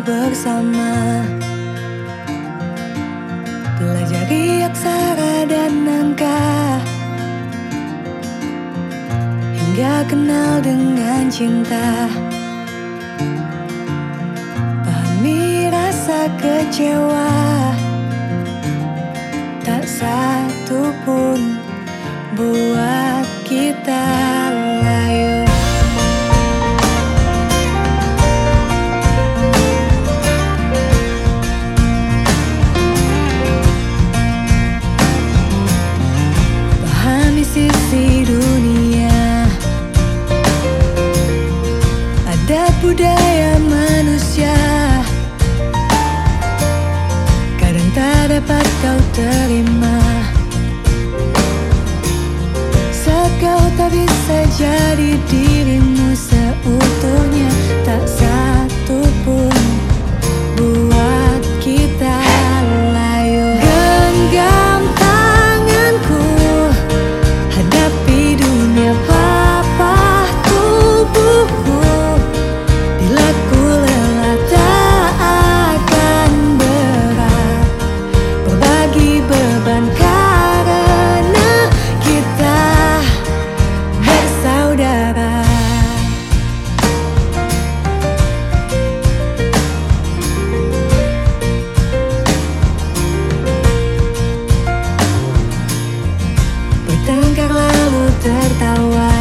bersama, pelajari aksara dan angka, hingga kenal dengan cinta. Pahami rasa kecewa, tak satu pun buat kita layu. Pahami sisi dunia, adat budaya manusia, kadang tak dapat kau terima. Saat kau tak bisa jadi dirimu seutuhnya, tak satu pun buat kita layu. Genggam tanganku, hadapi dunia papah tubuhku. Bila ku lelah tak akan berat, berbagi beban karena kita bersaudara. Bertengkar lalu tertawa,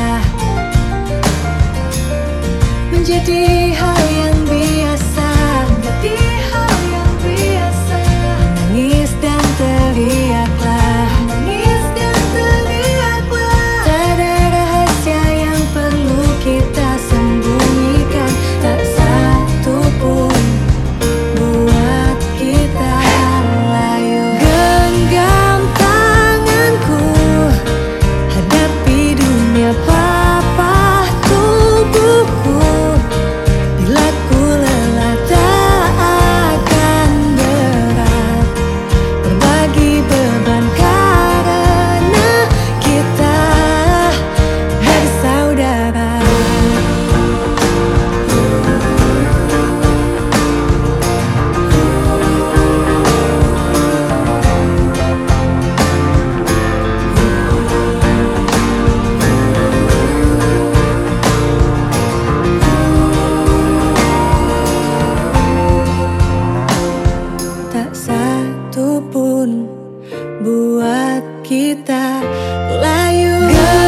menjadi hal yang biasa, menjadi hal yang biasa. Menangis dan teriaklah, menangis dan teriaklah. Tak ada rahasia yang perlu kita sembunyikan, tak satu pun buat kita layu. Genggam tanganku, hadapi dunia papah tubuhku. Bila ku lelah tak akan berat, berbagi beban karena kita bersaudara. Tak satu pun buat kita layu.